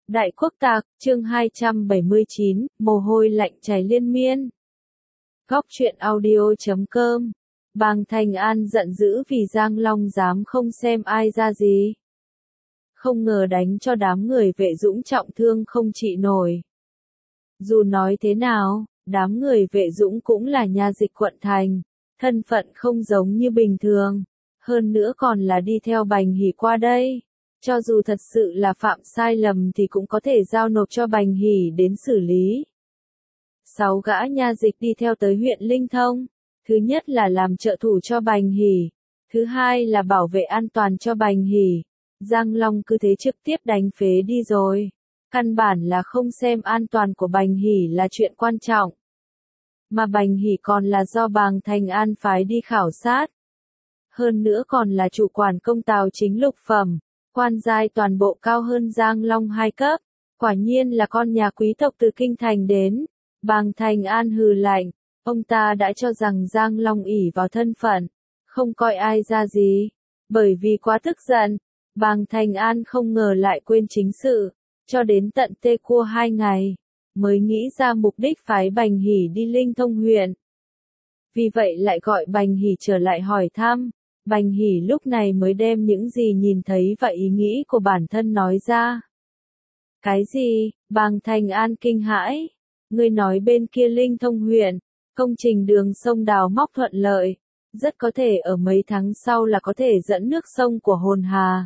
Đại Quốc Tạc, chương 279, mồ hôi lạnh chảy liên miên. Góc truyện audio.com. Bàng Thành An giận dữ vì Giang Long dám không xem ai ra gì. Không ngờ đánh cho đám người Vệ Dũng trọng thương không trị nổi. Dù nói thế nào, đám người Vệ Dũng cũng là nha dịch quận thành, thân phận không giống như bình thường, hơn nữa còn là đi theo Bành Hỷ qua đây. Cho dù thật sự là phạm sai lầm thì cũng có thể giao nộp cho Bành Hỷ đến xử lý. 6 gã nha dịch đi theo tới huyện Linh Thông. Thứ nhất là làm trợ thủ cho Bành Hỷ. Thứ hai là bảo vệ an toàn cho Bành Hỷ. Giang Long cứ thế trực tiếp đánh phế đi rồi. Căn bản là không xem an toàn của Bành Hỷ là chuyện quan trọng. Mà Bành Hỷ còn là do Bàng Thành An phái đi khảo sát. Hơn nữa còn là chủ quản công tào chính lục phẩm. Quan giai toàn bộ cao hơn Giang Long 2 cấp, quả nhiên là con nhà quý tộc từ kinh thành đến. Bàng Thành An hừ lạnh, ông ta đã cho rằng Giang Long ỷ vào thân phận, không coi ai ra gì. Bởi vì quá tức giận, Bàng Thành An không ngờ lại quên chính sự, cho đến tận tê cua 2 ngày, mới nghĩ ra mục đích phái Bành Hỷ đi Linh Thông huyện. Vì vậy lại gọi Bành Hỷ trở lại hỏi thăm. Bành Hỷ lúc này mới đem những gì nhìn thấy và ý nghĩ của bản thân nói ra. Cái gì? Bàng Thành An kinh hãi. Ngươi nói bên kia Linh Thông huyện, công trình đường sông đào móc thuận lợi, rất có thể ở mấy tháng sau là có thể dẫn nước sông của Hồn Hà.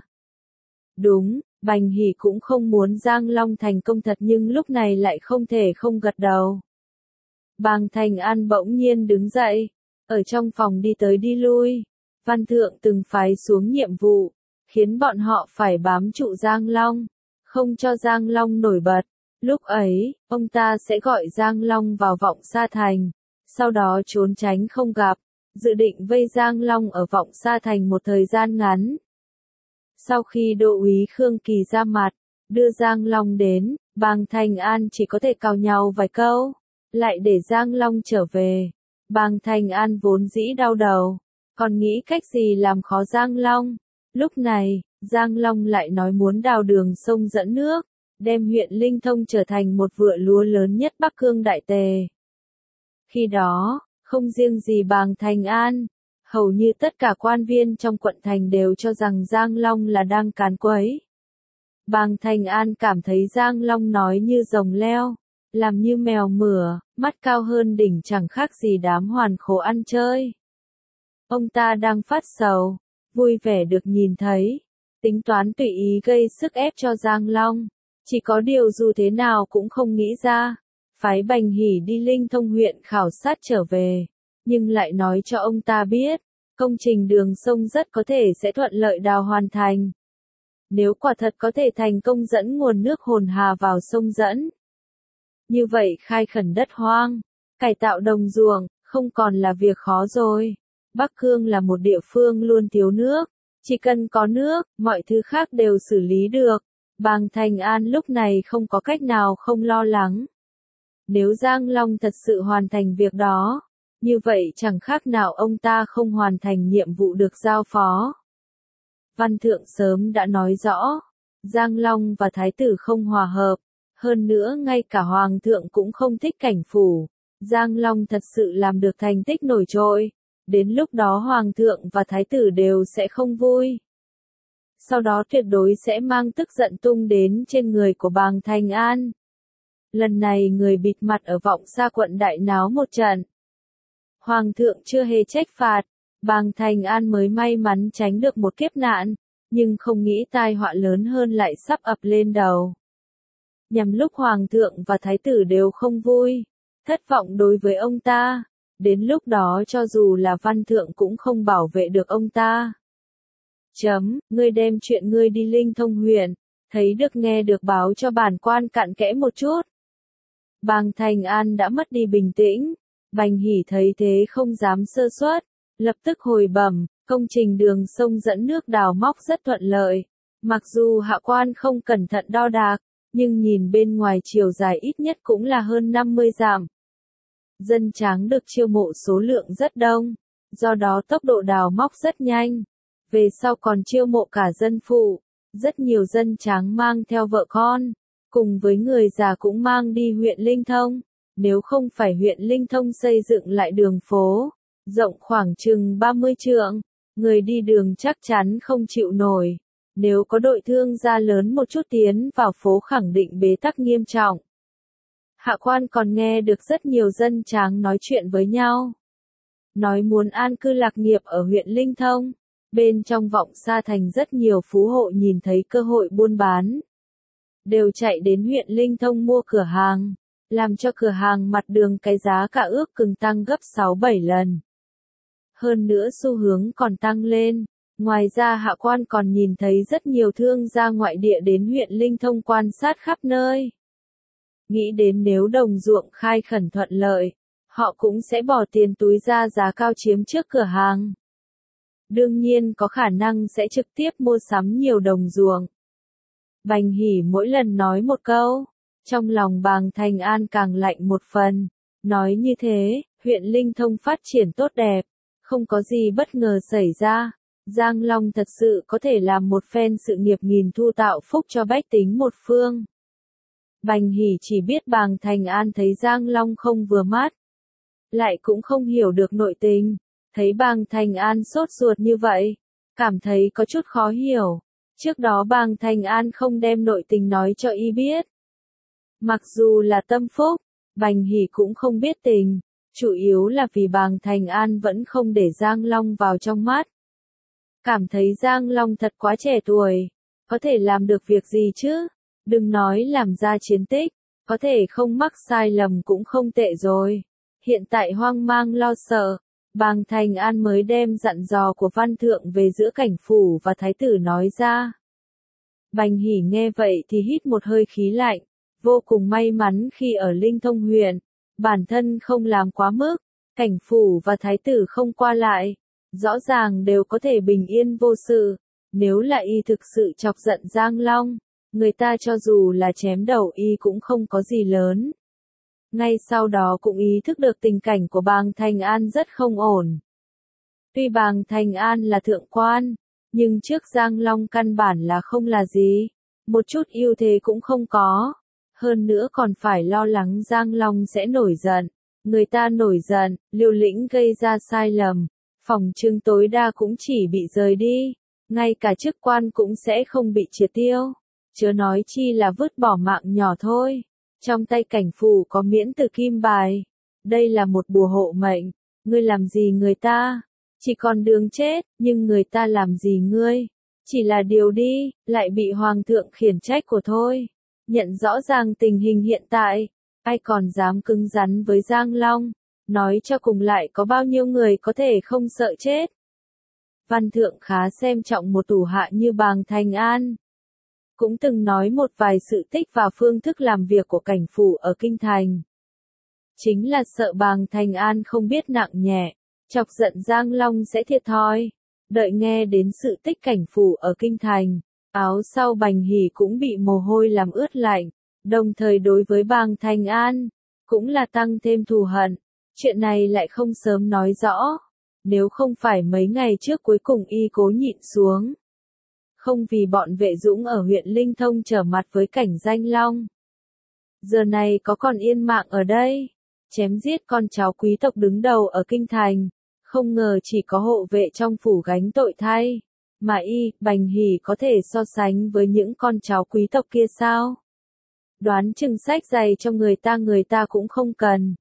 Đúng, Bành Hỷ cũng không muốn Giang Long thành công thật nhưng lúc này lại không thể không gật đầu. Bàng Thành An bỗng nhiên đứng dậy, ở trong phòng đi tới đi lui. Văn thượng từng phái xuống nhiệm vụ, khiến bọn họ phải bám trụ Giang Long, không cho Giang Long nổi bật. Lúc ấy, ông ta sẽ gọi Giang Long vào Vọng Sa Thành, sau đó trốn tránh không gặp, dự định vây Giang Long ở Vọng Sa Thành một thời gian ngắn. Sau khi Đô úy Khương Kỳ ra mặt, đưa Giang Long đến, Bàng Thành An chỉ có thể cào nhau vài câu, lại để Giang Long trở về. Bàng Thành An vốn dĩ đau đầu, còn nghĩ cách gì làm khó Giang Long. Lúc này, Giang Long lại nói muốn đào đường sông dẫn nước, đem huyện Linh Thông trở thành một vựa lúa lớn nhất Bắc Cương Đại Tề. Khi đó, không riêng gì Bàng Thành An, hầu như tất cả quan viên trong quận thành đều cho rằng Giang Long là đang càn quấy. Bàng Thành An cảm thấy Giang Long nói như rồng leo, làm như mèo mửa, mắt cao hơn đỉnh chẳng khác gì đám hoàn khố ăn chơi. Ông ta đang phát sầu, vui vẻ được nhìn thấy, tính toán tùy ý gây sức ép cho Giang Long. Chỉ có điều dù thế nào cũng không nghĩ ra, phái Bành Hỷ đi Linh Thông huyện khảo sát trở về, nhưng lại nói cho ông ta biết, công trình đường sông rất có thể sẽ thuận lợi đào hoàn thành. Nếu quả thật có thể thành công dẫn nguồn nước Hồn Hà vào sông dẫn, như vậy khai khẩn đất hoang, cải tạo đồng ruộng, không còn là việc khó rồi. Bắc Cương là một địa phương luôn thiếu nước, chỉ cần có nước, mọi thứ khác đều xử lý được. Bàng Thành An lúc này không có cách nào không lo lắng. Nếu Giang Long thật sự hoàn thành việc đó, như vậy chẳng khác nào ông ta không hoàn thành nhiệm vụ được giao phó. Văn thượng sớm đã nói rõ, Giang Long và Thái tử không hòa hợp, hơn nữa ngay cả Hoàng thượng cũng không thích cảnh phủ. Giang Long thật sự làm được thành tích nổi trội. Đến lúc đó Hoàng thượng và Thái tử đều sẽ không vui. Sau đó tuyệt đối sẽ mang tức giận tung đến trên người của Bàng Thành An. Lần này người bịt mặt ở Vọng Sa quận đại náo một trận. Hoàng thượng chưa hề trách phạt, Bàng Thành An mới may mắn tránh được một kiếp nạn, nhưng không nghĩ tai họa lớn hơn lại sắp ập lên đầu. Nhằm lúc Hoàng thượng và Thái tử đều không vui, thất vọng đối với ông ta. Đến lúc đó cho dù là văn thượng cũng không bảo vệ được ông ta. Ngươi đem chuyện ngươi đi Linh Thông huyện, thấy được nghe được báo cho bản quan cặn kẽ một chút. Bàng Thành An đã mất đi bình tĩnh, Bành Hỷ thấy thế không dám sơ suất, lập tức hồi bẩm, công trình đường sông dẫn nước đào móc rất thuận lợi. Mặc dù hạ quan không cẩn thận đo đạc, nhưng nhìn bên ngoài chiều dài ít nhất cũng là hơn 50 dặm. Dân tráng được chiêu mộ số lượng rất đông, do đó tốc độ đào móc rất nhanh. Về sau còn chiêu mộ cả dân phụ, rất nhiều dân tráng mang theo vợ con, cùng với người già cũng mang đi huyện Linh Thông. Nếu không phải huyện Linh Thông xây dựng lại đường phố, rộng khoảng chừng 30 trượng, người đi đường chắc chắn không chịu nổi. Nếu có đội thương gia lớn một chút tiến vào phố khẳng định bế tắc nghiêm trọng. Hạ quan còn nghe được rất nhiều dân tráng nói chuyện với nhau. Nói muốn an cư lạc nghiệp ở huyện Linh Thông. Bên trong Vọng Sa Thành rất nhiều phú hộ nhìn thấy cơ hội buôn bán. Đều chạy đến huyện Linh Thông mua cửa hàng. Làm cho cửa hàng mặt đường cái giá cả ước chừng tăng gấp 6-7 lần. Hơn nữa xu hướng còn tăng lên. Ngoài ra hạ quan còn nhìn thấy rất nhiều thương gia ngoại địa đến huyện Linh Thông quan sát khắp nơi. Nghĩ đến nếu đồng ruộng khai khẩn thuận lợi, họ cũng sẽ bỏ tiền túi ra giá cao chiếm trước cửa hàng. Đương nhiên có khả năng sẽ trực tiếp mua sắm nhiều đồng ruộng. Bành Hỷ mỗi lần nói một câu, trong lòng Bàng Thành An càng lạnh một phần. Nói như thế, huyện Linh Thông phát triển tốt đẹp, không có gì bất ngờ xảy ra. Giang Long thật sự có thể làm một phen sự nghiệp nghìn thu tạo phúc cho bách tính một phương. Bành Hỷ chỉ biết Bàng Thành An thấy Giang Long không vừa mắt. Lại cũng không hiểu được nội tình. Thấy Bàng Thành An sốt ruột như vậy, cảm thấy có chút khó hiểu. Trước đó Bàng Thành An không đem nội tình nói cho y biết. Mặc dù là tâm phúc, Bành Hỷ cũng không biết tình. Chủ yếu là vì Bàng Thành An vẫn không để Giang Long vào trong mắt. Cảm thấy Giang Long thật quá trẻ tuổi. Có thể làm được việc gì chứ? Đừng nói làm ra chiến tích. Có thể không mắc sai lầm cũng không tệ rồi. Hiện tại hoang mang lo sợ. Bàng Thành An mới đem dặn dò của văn thượng về giữa cảnh phủ và thái tử nói ra. Bành Hỷ nghe vậy thì hít một hơi khí lạnh. Vô cùng may mắn khi ở Linh Thông huyện. Bản thân không làm quá mức. Cảnh phủ và thái tử không qua lại. Rõ ràng đều có thể bình yên vô sự. Nếu là y thực sự chọc giận Giang Long, người ta cho dù là chém đầu y cũng không có gì lớn. Ngay sau đó cũng ý thức được tình cảnh của Bàng Thành An rất không ổn. Tuy Bàng Thành An là thượng quan, nhưng trước Giang Long căn bản là không là gì. Một chút ưu thế cũng không có. Hơn nữa còn phải lo lắng Giang Long sẽ nổi giận. Người ta nổi giận, liều lĩnh gây ra sai lầm. Phòng trưng tối đa cũng chỉ bị rời đi. Ngay cả chức quan cũng sẽ không bị triệt tiêu. Chớ nói chi là vứt bỏ mạng nhỏ thôi. Trong tay cảnh phủ có miễn tử kim bài. Đây là một bùa hộ mệnh. Ngươi làm gì người ta? Chỉ còn đường chết, nhưng người ta làm gì ngươi? Chỉ là điều đi, lại bị hoàng thượng khiển trách của thôi. Nhận rõ ràng tình hình hiện tại, ai còn dám cứng rắn với Giang Long? Nói cho cùng lại có bao nhiêu người có thể không sợ chết? Văn thượng khá xem trọng một thủ hạ như Bàng Thành An. Cũng từng nói một vài sự tích và phương thức làm việc của cảnh phủ ở Kinh Thành. Chính là sợ Bàng Thành An không biết nặng nhẹ, chọc giận Giang Long sẽ thiệt thòi. Đợi nghe đến sự tích cảnh phủ ở Kinh Thành, áo sau Bành Hỷ cũng bị mồ hôi làm ướt lạnh, đồng thời đối với Bàng Thành An, cũng là tăng thêm thù hận. Chuyện này lại không sớm nói rõ, nếu không phải mấy ngày trước cuối cùng y cố nhịn xuống. Không vì bọn Vệ Dũng ở huyện Linh Thông trở mặt với cảnh Danh Long. Giờ này có còn yên mạng ở đây, chém giết con cháu quý tộc đứng đầu ở Kinh Thành, không ngờ chỉ có hộ vệ trong phủ gánh tội thay. Mà y, Bành Hỷ có thể so sánh với những con cháu quý tộc kia sao? Đoán chừng sách giày cho người ta cũng không cần.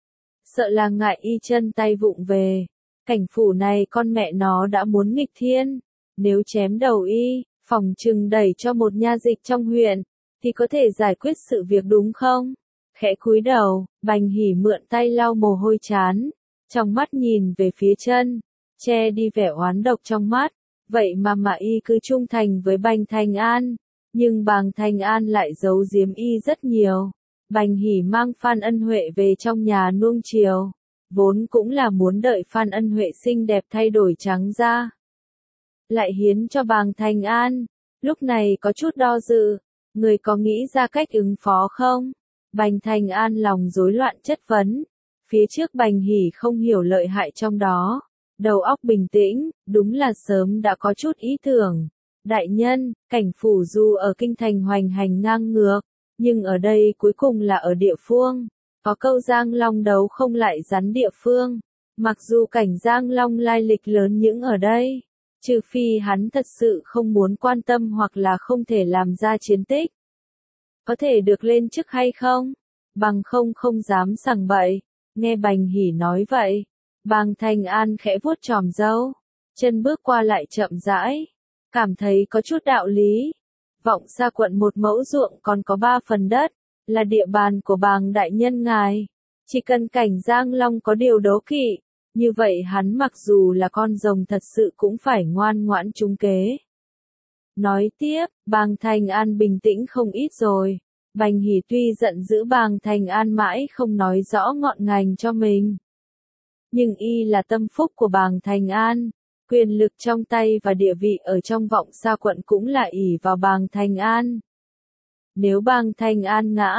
Sợ là ngại y chân tay vụng về. Cảnh phủ này con mẹ nó đã muốn nghịch thiên. Nếu chém đầu y, phòng trừng đẩy cho một nha dịch trong huyện, thì có thể giải quyết sự việc đúng không? Khẽ cúi đầu, Bành Hỷ mượn tay lau mồ hôi chán. Trong mắt nhìn về phía chân, che đi vẻ oán độc trong mắt. Vậy mà y cứ trung thành với Bành Thành An. Nhưng Bàng Thành An lại giấu giếm y rất nhiều. Bành Hỷ mang Phan Ân Huệ về trong nhà nuông chiều. Vốn cũng là muốn đợi Phan Ân Huệ xinh đẹp thay đổi trắng da. Lại hiến cho Bàng Thành An. Lúc này có chút do dự. Người có nghĩ ra cách ứng phó không? Bành Thành An lòng rối loạn chất vấn. Phía trước Bành Hỷ không hiểu lợi hại trong đó. Đầu óc bình tĩnh, đúng là sớm đã có chút ý tưởng. Đại nhân, cảnh phủ dù ở Kinh Thành hoành hành ngang ngược, Nhưng ở đây cuối cùng là ở địa phương. Có câu Giang Long đấu không lại rắn địa phương. Mặc dù cảnh Giang Long lai lịch lớn những ở đây. Trừ phi hắn thật sự không muốn quan tâm hoặc là không thể làm ra chiến tích. Có thể được lên chức hay không? Bằng không dám sằng bậy. Nghe Bành Hỷ nói vậy. Bàng Thành An khẽ vuốt chòm râu. Chân bước qua lại chậm rãi. Cảm thấy có chút đạo lý. Vọng Sa quận một mẫu ruộng còn có 3 phần đất. Là địa bàn của Bàng đại nhân ngài. Chỉ cần cảnh Giang Long có điều đố kỵ. Như vậy hắn mặc dù là con rồng thật sự cũng phải ngoan ngoãn trúng kế. Nói tiếp, Bàng Thành An bình tĩnh không ít rồi. Bành Hỷ tuy giận dữ Bàng Thành An mãi không nói rõ ngọn ngành cho mình. Nhưng y là tâm phúc của Bàng Thành An. Quyền lực trong tay và địa vị ở trong Vọng Sa quận cũng là ỷ vào Bàng Thành An. Nếu Bàng Thành An ngã,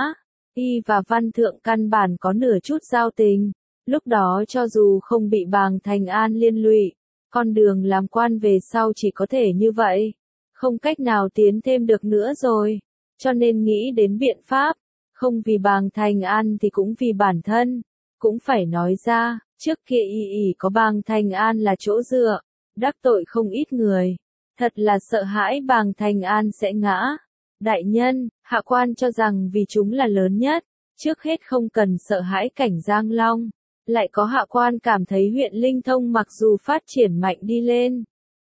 y và Văn Thượng căn bản có nửa chút giao tình. Lúc đó cho dù không bị Bàng Thành An liên lụy, con đường làm quan về sau chỉ có thể như vậy. Không cách nào tiến thêm được nữa rồi. Cho nên nghĩ đến biện pháp. Không vì Bàng Thành An thì cũng vì bản thân. Cũng phải nói ra, trước kia y có Bàng Thành An là chỗ dựa. Đắc tội không ít người. Thật là sợ hãi Bàng Thành An sẽ ngã. Đại nhân, hạ quan cho rằng vì chúng là lớn nhất. Trước hết không cần sợ hãi cảnh Giang Long. Lại có hạ quan cảm thấy huyện Linh Thông mặc dù phát triển mạnh đi lên.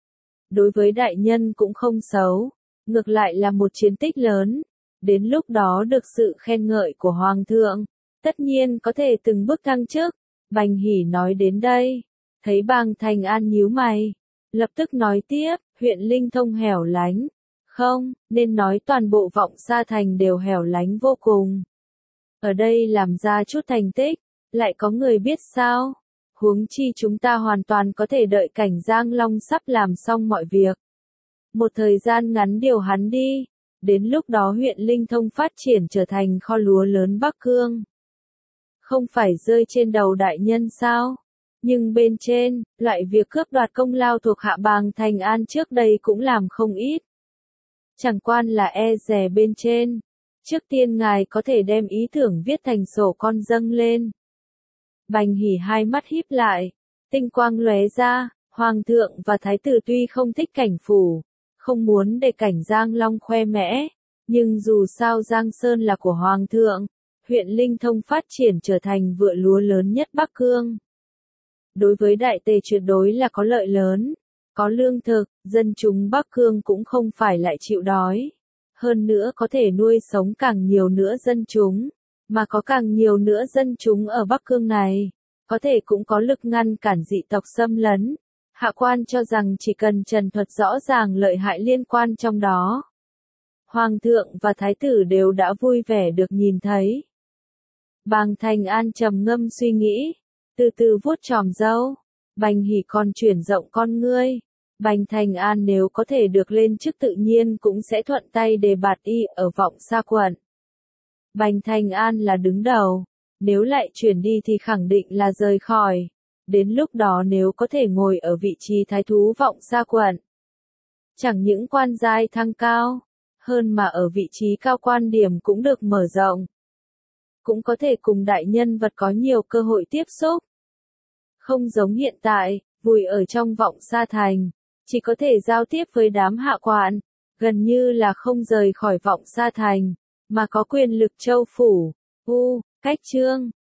Đối với đại nhân cũng không xấu. Ngược lại là một chiến tích lớn. Đến lúc đó được sự khen ngợi của Hoàng thượng. Tất nhiên có thể từng bước thăng chức. Bành Hỷ nói đến đây. Thấy Bàng Thành An nhíu mày. Lập tức nói tiếp, huyện Linh Thông hẻo lánh. Không, nên nói toàn bộ Vọng Sa thành đều hẻo lánh vô cùng. Ở đây làm ra chút thành tích. Lại có người biết sao? Huống chi chúng ta hoàn toàn có thể đợi cảnh Giang Long sắp làm xong mọi việc. Một thời gian ngắn điều hắn đi. Đến lúc đó huyện Linh Thông phát triển trở thành kho lúa lớn Bắc Cương. Không phải rơi trên đầu đại nhân sao? Nhưng bên trên, loại việc cướp đoạt công lao thuộc hạ Bàng Thành An trước đây cũng làm không ít. Chẳng quan là e dè bên trên. Trước tiên ngài có thể đem ý tưởng viết thành sổ con dâng lên. Bành Hỷ hai mắt híp lại, tinh quang lóe ra, Hoàng thượng và Thái tử tuy không thích cảnh phủ, không muốn để cảnh Giang Long khoe mẽ, nhưng dù sao Giang Sơn là của Hoàng thượng, huyện Linh Thông phát triển trở thành vựa lúa lớn nhất Bắc Cương. Đối với đại tề tuyệt đối là có lợi lớn, có lương thực, dân chúng Bắc Cương cũng không phải lại chịu đói. Hơn nữa có thể nuôi sống càng nhiều nữa dân chúng. Mà có càng nhiều nữa dân chúng ở Bắc Cương này, có thể cũng có lực ngăn cản dị tộc xâm lấn. Hạ quan cho rằng chỉ cần trần thuật rõ ràng lợi hại liên quan trong đó. Hoàng thượng và Thái tử đều đã vui vẻ được nhìn thấy. Bàng Thành An trầm ngâm suy nghĩ, từ từ vuốt chòm râu. Bành Hỷ còn chuyển rộng con ngươi. Bành Thành An nếu có thể được lên chức tự nhiên cũng sẽ thuận tay đề bạt y ở Vọng Sa quận. Bành Thành An là đứng đầu, nếu lại chuyển đi thì khẳng định là rời khỏi. Đến lúc đó nếu có thể ngồi ở vị trí thái thú Vọng Sa quận, chẳng những quan giai thăng cao, hơn mà ở vị trí cao quan điểm cũng được mở rộng. Cũng có thể cùng đại nhân vật có nhiều cơ hội tiếp xúc. Không giống hiện tại, vùi ở trong Vọng Sa thành, chỉ có thể giao tiếp với đám hạ quan, gần như là không rời khỏi Vọng Sa thành. Mà có quyền lực châu phủ, cách chương.